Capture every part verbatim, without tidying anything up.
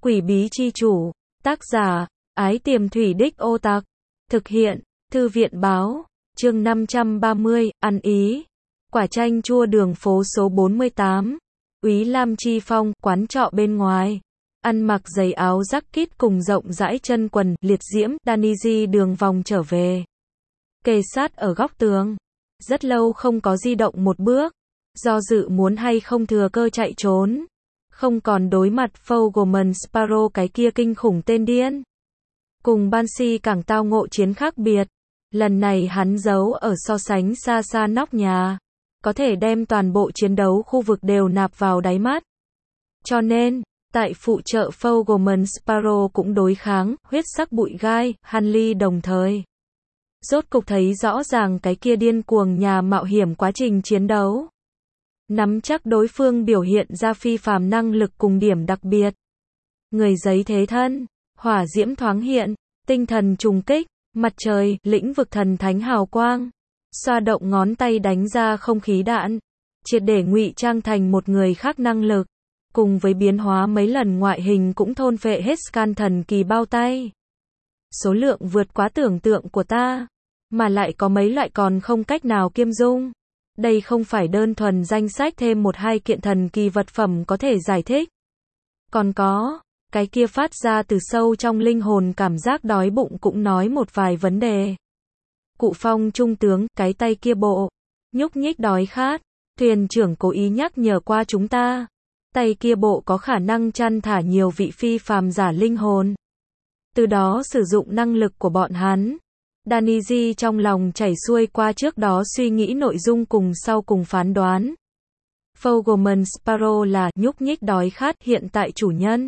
Quỷ bí chi chủ, tác giả, Ái Tiềm Thủy Đích Ô Tặc, thực hiện, Thư viện báo, chương năm trăm ba mươi, ăn ý. Quả chanh chua đường phố số bốn mươi tám, Úy Lam Chi Phong, quán trọ bên ngoài. Ăn mặc giày áo jacket cùng rộng rãi chân quần, liệt diễm, Daniji đường vòng trở về. Kề sát ở góc tường. Rất lâu không có di động một bước. Do dự muốn hay không thừa cơ chạy trốn. Không còn đối mặt Fogelman Sparrow cái kia kinh khủng tên điên. Cùng Banshee càng tao ngộ chiến khác biệt. Lần này hắn giấu ở so sánh xa xa nóc nhà. Có thể đem toàn bộ chiến đấu khu vực đều nạp vào đáy mắt. Cho nên, tại phụ trợ Fogelman Sparrow cũng đối kháng, huyết sắc bụi gai, Hanley đồng thời. Rốt cục thấy rõ ràng cái kia điên cuồng nhà mạo hiểm quá trình chiến đấu. Nắm chắc đối phương biểu hiện ra phi phàm năng lực cùng điểm đặc biệt. Người giấy thế thân, hỏa diễm thoáng hiện, tinh thần trùng kích, mặt trời, lĩnh vực thần thánh hào quang. Xoa động ngón tay đánh ra không khí đạn, triệt để ngụy trang thành một người khác năng lực, cùng với biến hóa mấy lần ngoại hình cũng thôn phệ hết scan thần kỳ bao tay. Số lượng vượt quá tưởng tượng của ta, mà lại có mấy loại còn không cách nào kiêm dung. Đây không phải đơn thuần danh sách thêm một hai kiện thần kỳ vật phẩm có thể giải thích. Còn có, cái kia phát ra từ sâu trong linh hồn cảm giác đói bụng cũng nói một vài vấn đề. Cụ Phong trung tướng, cái tay kia bộ, nhúc nhích đói khát, thuyền trưởng cố ý nhắc nhở qua chúng ta. Tay kia bộ có khả năng chăn thả nhiều vị phi phàm giả linh hồn. Từ đó sử dụng năng lực của bọn hắn. Daniji trong lòng chảy xuôi qua trước đó suy nghĩ nội dung cùng sau cùng phán đoán. Fogelman Sparrow là nhúc nhích đói khát hiện tại chủ nhân.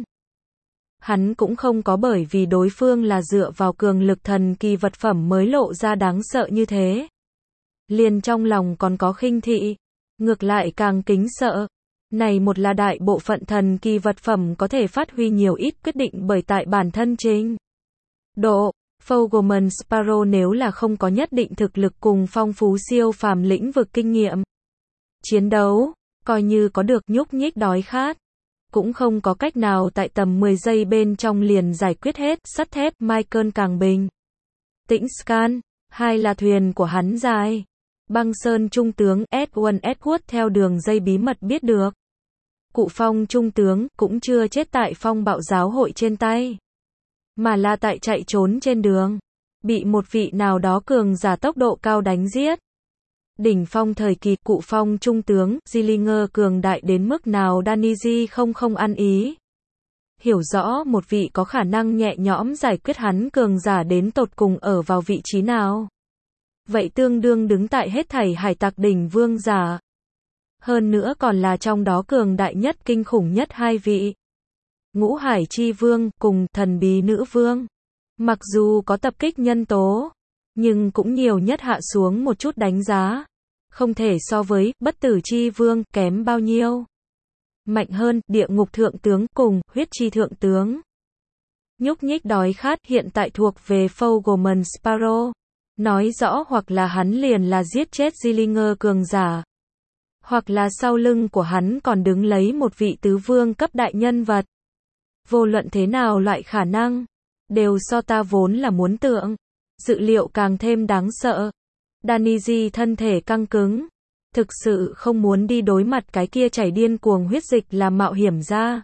Hắn cũng không có bởi vì đối phương là dựa vào cường lực thần kỳ vật phẩm mới lộ ra đáng sợ như thế. Liền trong lòng còn có khinh thị. Ngược lại càng kính sợ. Này một là đại bộ phận thần kỳ vật phẩm có thể phát huy nhiều ít quyết định bởi tại bản thân trình độ. Fogelman Sparrow nếu là không có nhất định thực lực cùng phong phú siêu phàm lĩnh vực kinh nghiệm chiến đấu, coi như có được nhúc nhích đói khát, cũng không có cách nào tại tầm mười giây bên trong liền giải quyết hết. Sắt thép Michael càng bình tĩnh scan, hai là thuyền của hắn dài. Băng Sơn trung tướng Edwin Edward theo đường dây bí mật biết được. Cụ Phong trung tướng cũng chưa chết tại phong bạo giáo hội trên tay, mà là tại chạy trốn trên đường, bị một vị nào đó cường giả tốc độ cao đánh giết. Đỉnh phong thời kỳ, cụ Phong trung tướng Zillinger cường đại đến mức nào Daniji không không ăn ý. Hiểu rõ một vị có khả năng nhẹ nhõm giải quyết hắn cường giả đến tột cùng ở vào vị trí nào. Vậy tương đương đứng tại hết thảy hải tặc đỉnh vương giả. Hơn nữa còn là trong đó cường đại nhất kinh khủng nhất hai vị. Ngũ Hải Chi Vương cùng thần bí nữ vương. Mặc dù có tập kích nhân tố, nhưng cũng nhiều nhất hạ xuống một chút đánh giá. Không thể so với bất tử Chi Vương kém bao nhiêu. Mạnh hơn địa ngục thượng tướng cùng huyết chi thượng tướng. Nhúc nhích đói khát hiện tại thuộc về Fogelman Sparrow. Nói rõ hoặc là hắn liền là giết chết Zillinger cường giả, hoặc là sau lưng của hắn còn đứng lấy một vị tứ vương cấp đại nhân vật. Vô luận thế nào loại khả năng, đều so ta vốn là muốn tượng. Dự liệu càng thêm đáng sợ. Daniji thân thể căng cứng. Thực sự không muốn đi đối mặt cái kia chảy điên cuồng huyết dịch là mạo hiểm ra.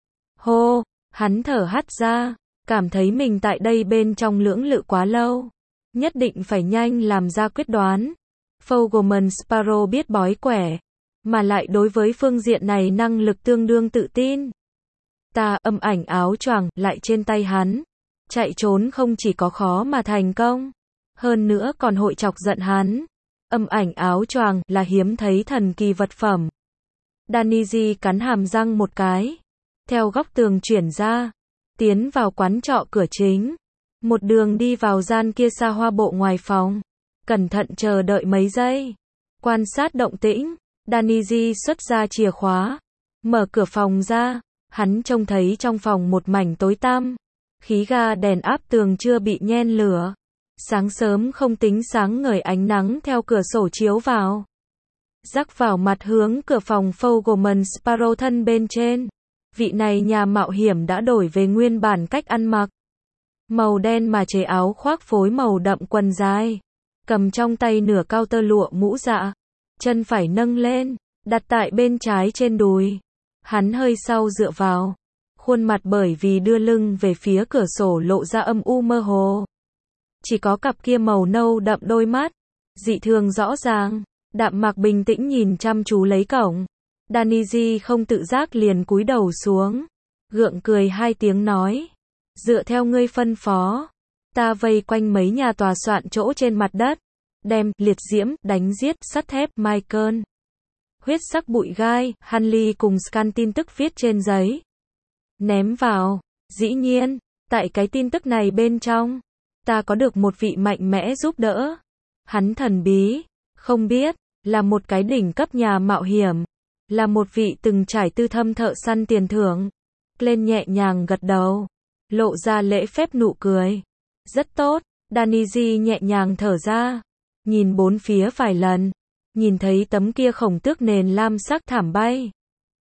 Hô, hắn thở hắt ra, cảm thấy mình tại đây bên trong lưỡng lự quá lâu. Nhất định phải nhanh làm ra quyết đoán. Fogelman Sparrow biết bói quẻ, mà lại đối với phương diện này năng lực tương đương tự tin. Ta âm ảnh áo choàng lại trên tay hắn. Chạy trốn không chỉ có khó mà thành công, hơn nữa còn hội chọc giận hắn. Âm ảnh áo choàng là hiếm thấy thần kỳ vật phẩm. Daniji cắn hàm răng một cái, theo góc tường chuyển ra, tiến vào quán trọ cửa chính. Một đường đi vào gian kia xa hoa bộ ngoài phòng, cẩn thận chờ đợi mấy giây, quan sát động tĩnh. Daniji xuất ra chìa khóa, mở cửa phòng ra, hắn trông thấy trong phòng một mảnh tối tăm, khí ga đèn áp tường chưa bị nhen lửa, sáng sớm không tính sáng ngời ánh nắng theo cửa sổ chiếu vào, rắc vào mặt hướng cửa phòng Fogelman Sparrow thân bên trên. Vị này nhà mạo hiểm đã đổi về nguyên bản cách ăn mặc. Màu đen mà chế áo khoác phối màu đậm quần dài. Cầm trong tay nửa cao tơ lụa mũ dạ. Chân phải nâng lên, đặt tại bên trái trên đùi. Hắn hơi sau dựa vào. Khuôn mặt bởi vì đưa lưng về phía cửa sổ lộ ra âm u mơ hồ. Chỉ có cặp kia màu nâu đậm đôi mắt. Dị thường rõ ràng. Đạm Mạc bình tĩnh nhìn chăm chú lấy cổng. Daniji không tự giác liền cúi đầu xuống. Gượng cười hai tiếng nói. Dựa theo ngươi phân phó. Ta vây quanh mấy nhà tòa soạn chỗ trên mặt đất. Đem, liệt diễm, đánh giết, sắt thép, Michael. Huyết sắc bụi gai, Hanley cùng scan tin tức viết trên giấy. Ném vào. Dĩ nhiên, tại cái tin tức này bên trong. Ta có được một vị mạnh mẽ giúp đỡ. Hắn thần bí. Không biết, là một cái đỉnh cấp nhà mạo hiểm. Là một vị từng trải tư thâm thợ săn tiền thưởng. Lên nhẹ nhàng gật đầu. Lộ ra lễ phép nụ cười. Rất tốt, Daniji nhẹ nhàng thở ra. Nhìn bốn phía vài lần. Nhìn thấy tấm kia khổng tước nền lam sắc thảm bay.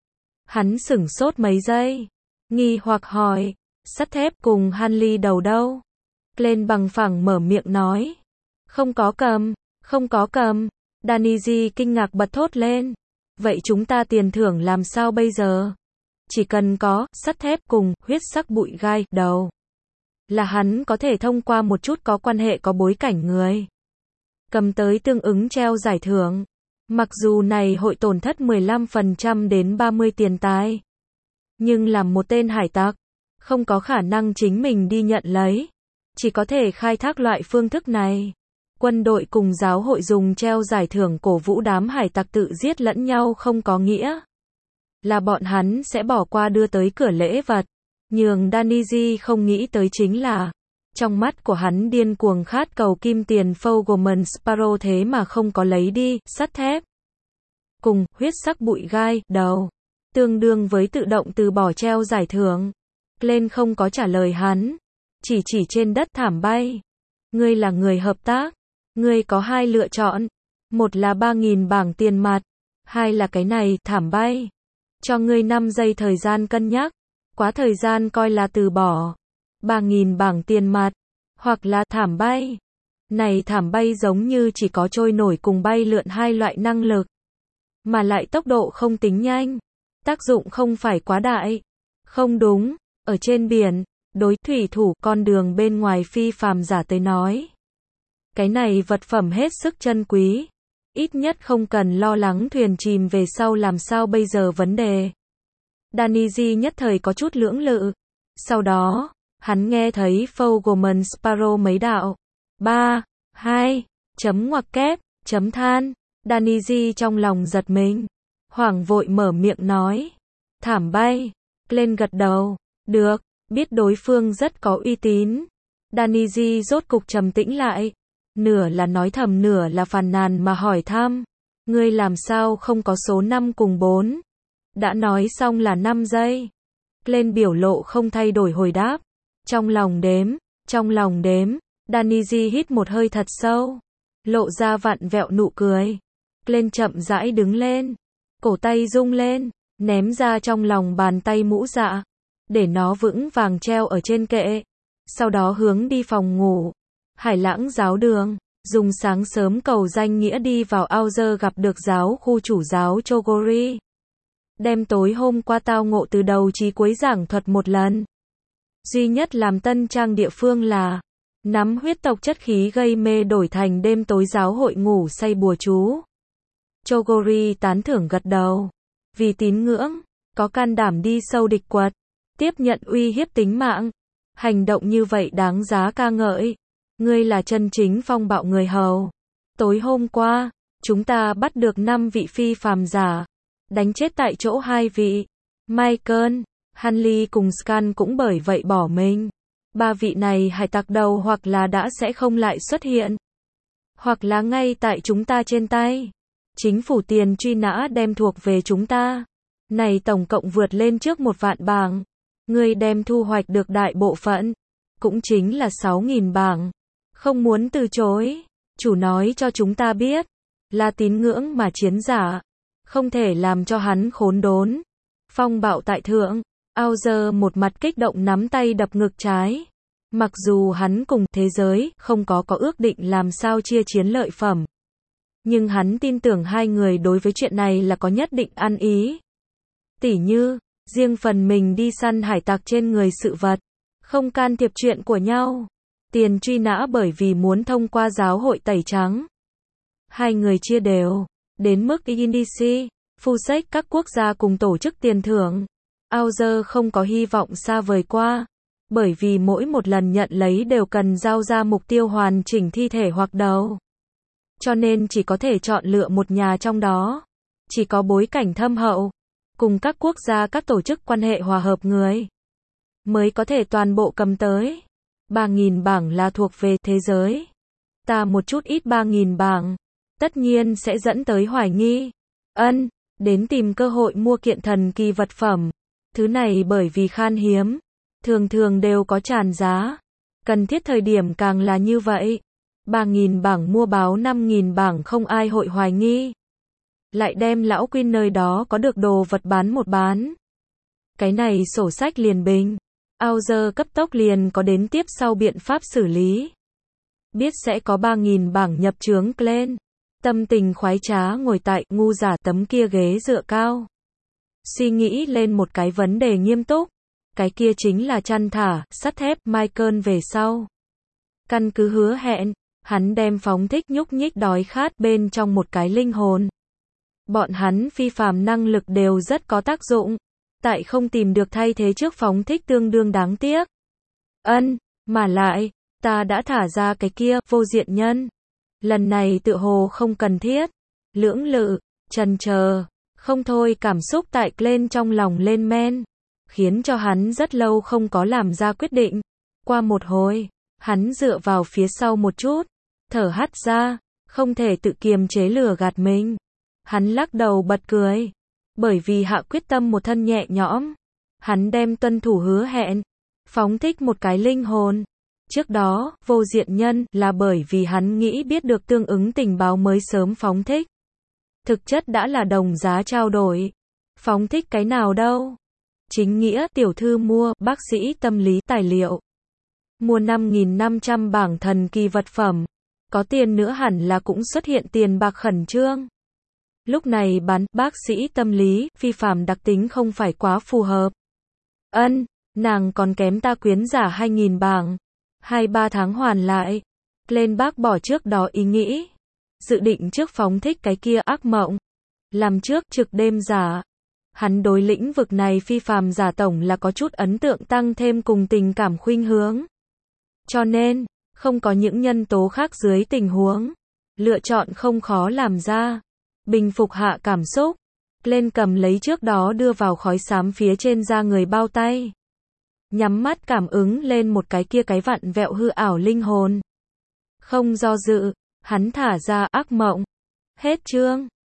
Hắn sửng sốt mấy giây. Nghi hoặc hỏi. Sắt thép cùng Hanley đầu đâu? Lên bằng phẳng mở miệng nói. Không có cầm, không có cầm. Daniji kinh ngạc bật thốt lên. Vậy chúng ta tiền thưởng làm sao bây giờ? Chỉ cần có, sắt thép cùng, huyết sắc bụi gai, đầu. Là hắn có thể thông qua một chút có quan hệ có bối cảnh người. Cầm tới tương ứng treo giải thưởng. Mặc dù này hội tổn thất mười lăm phần trăm đến ba mươi tiền tài. Nhưng làm một tên hải tặc, không có khả năng chính mình đi nhận lấy. Chỉ có thể khai thác loại phương thức này. Quân đội cùng giáo hội dùng treo giải thưởng cổ vũ đám hải tặc tự giết lẫn nhau không có nghĩa. Là bọn hắn sẽ bỏ qua đưa tới cửa lễ vật. Nhường Daniji không nghĩ tới chính là, trong mắt của hắn điên cuồng khát cầu kim tiền Fogelman Sparrow thế mà không có lấy đi, sắt thép. Cùng, huyết sắc bụi gai, đầu. Tương đương với tự động từ bỏ treo giải thưởng. Glenn không có trả lời hắn. Chỉ chỉ trên đất thảm bay. Ngươi là người hợp tác. Ngươi có hai lựa chọn. Một là ba nghìn bảng tiền mặt. Hai là cái này, thảm bay. Cho ngươi năm giây thời gian cân nhắc. Quá thời gian coi là từ bỏ. ba nghìn bảng tiền mặt. Hoặc là thảm bay. Này thảm bay giống như chỉ có trôi nổi cùng bay lượn hai loại năng lực. Mà lại tốc độ không tính nhanh. Tác dụng không phải quá đại. Không đúng. Ở trên biển, đối thủy thủ con đường bên ngoài phi phàm giả tới nói. Cái này vật phẩm hết sức chân quý. Ít nhất không cần lo lắng thuyền chìm về sau làm sao bây giờ vấn đề. Daniji nhất thời có chút lưỡng lự. Sau đó, hắn nghe thấy Fogelman Sparrow mấy đạo. ba, hai, chấm ngoặc kép, chấm than. Daniji trong lòng giật mình. Hoảng vội mở miệng nói. Thảm bay. Lên gật đầu. Được, biết đối phương rất có uy tín. Daniji rốt cục trầm tĩnh lại. Nửa là nói thầm nửa là phàn nàn mà hỏi thăm. Ngươi làm sao không có số năm cùng bốn? Đã nói xong là năm giây. Lên biểu lộ không thay đổi hồi đáp. Trong lòng đếm, trong lòng đếm. Daniji hít một hơi thật sâu. Lộ ra vặn vẹo nụ cười. Lên chậm rãi đứng lên. Cổ tay rung lên. Ném ra trong lòng bàn tay mũ dạ. Để nó vững vàng treo ở trên kệ. Sau đó hướng đi phòng ngủ. Hải Lãng giáo đường. Dùng sáng sớm cầu danh nghĩa đi vào ao dơ gặp được giáo khu chủ giáo Chogori. Đem tối hôm qua tao ngộ từ đầu chí cuối giảng thuật một lần. Duy nhất làm tân trang địa phương là nắm huyết tộc chất khí gây mê đổi thành đêm tối giáo hội ngủ say bùa chú. Chogori tán thưởng gật đầu. Vì tín ngưỡng, có can đảm đi sâu địch quật, tiếp nhận uy hiếp tính mạng. Hành động như vậy đáng giá ca ngợi. Ngươi là chân chính phong bạo người hầu. Tối hôm qua, chúng ta bắt được năm vị phi phàm giả. Đánh chết tại chỗ hai vị. Michael, Hanley cùng Scan cũng bởi vậy bỏ mình. Ba vị này hải tặc đầu hoặc là đã sẽ không lại xuất hiện. Hoặc là ngay tại chúng ta trên tay. Chính phủ tiền truy nã đem thuộc về chúng ta. Này tổng cộng vượt lên trước một vạn bảng. Ngươi đem thu hoạch được đại bộ phận. Cũng chính là sáu nghìn bảng. Không muốn từ chối. Chủ nói cho chúng ta biết. Là tín ngưỡng mà chiến giả. Không thể làm cho hắn khốn đốn. Phong bạo tại thượng. Auger một mặt kích động nắm tay đập ngực trái. Mặc dù hắn cùng thế giới không có có ước định làm sao chia chiến lợi phẩm. Nhưng hắn tin tưởng hai người đối với chuyện này là có nhất định ăn ý. Tỉ như, riêng phần mình đi săn hải tặc trên người sự vật. Không can thiệp chuyện của nhau. Tiền truy nã bởi vì muốn thông qua giáo hội tẩy trắng. Hai người chia đều. Đến mức Indici, Fusek các quốc gia cùng tổ chức tiền thưởng. Auger không có hy vọng xa vời qua. Bởi vì mỗi một lần nhận lấy đều cần giao ra mục tiêu hoàn chỉnh thi thể hoặc đầu. Cho nên chỉ có thể chọn lựa một nhà trong đó. Chỉ có bối cảnh thâm hậu. Cùng các quốc gia các tổ chức quan hệ hòa hợp người. Mới có thể toàn bộ cầm tới. ba nghìn bảng là thuộc về thế giới. Ta một chút ít ba nghìn bảng. Tất nhiên sẽ dẫn tới hoài nghi. Ân, đến tìm cơ hội mua kiện thần kỳ vật phẩm. Thứ này bởi vì khan hiếm. Thường thường đều có tràn giá. Cần thiết thời điểm càng là như vậy. ba nghìn bảng mua báo năm nghìn bảng không ai hội hoài nghi. Lại đem lão Quyên nơi đó có được đồ vật bán một bán. Cái này sổ sách liền bình. Auger cấp tốc liền có đến tiếp sau biện pháp xử lý. Biết sẽ có ba nghìn bảng nhập chướng lên. Tâm tình khoái trá ngồi tại ngu giả tấm kia ghế dựa cao. Suy nghĩ lên một cái vấn đề nghiêm túc. Cái kia chính là chăn thả, sắt thép, Michael về sau. Căn cứ hứa hẹn, hắn đem phóng thích nhúc nhích đói khát bên trong một cái linh hồn. Bọn hắn phi phàm năng lực đều rất có tác dụng. Tại không tìm được thay thế trước phóng thích tương đương đáng tiếc. Ân, mà lại, ta đã thả ra cái kia, vô diện nhân. Lần này tựa hồ không cần thiết. Lưỡng lự, chần chờ, không thôi cảm xúc tại lên trong lòng lên men. Khiến cho hắn rất lâu không có làm ra quyết định. Qua một hồi, hắn dựa vào phía sau một chút. Thở hắt ra, không thể tự kiềm chế lửa gạt mình. Hắn lắc đầu bật cười. Bởi vì hạ quyết tâm một thân nhẹ nhõm. Hắn đem tuân thủ hứa hẹn. Phóng thích một cái linh hồn. Trước đó, vô diện nhân là bởi vì hắn nghĩ biết được tương ứng tình báo mới sớm phóng thích. Thực chất đã là đồng giá trao đổi. Phóng thích cái nào đâu? Chính nghĩa tiểu thư mua bác sĩ tâm lý tài liệu. Mua năm nghìn năm trăm bảng thần kỳ vật phẩm. Có tiền nữa hẳn là cũng xuất hiện tiền bạc khẩn trương. Lúc này bán bác sĩ tâm lý, phi phàm đặc tính không phải quá phù hợp. Ân, nàng còn kém ta quyến giả hai nghìn bảng. Hai ba tháng hoàn lại. Lên bác bỏ trước đó ý nghĩ. Dự định trước phóng thích cái kia ác mộng. Làm trước trực đêm giả. Hắn đối lĩnh vực này phi phàm giả tổng là có chút ấn tượng tăng thêm cùng tình cảm khuynh hướng. Cho nên, không có những nhân tố khác dưới tình huống. Lựa chọn không khó làm ra. Bình phục hạ cảm xúc. Lên cầm lấy trước đó đưa vào khói xám phía trên da người bao tay. Nhắm mắt cảm ứng lên một cái kia cái vặn vẹo hư ảo linh hồn. Không do dự, hắn thả ra ác mộng. Hết chương.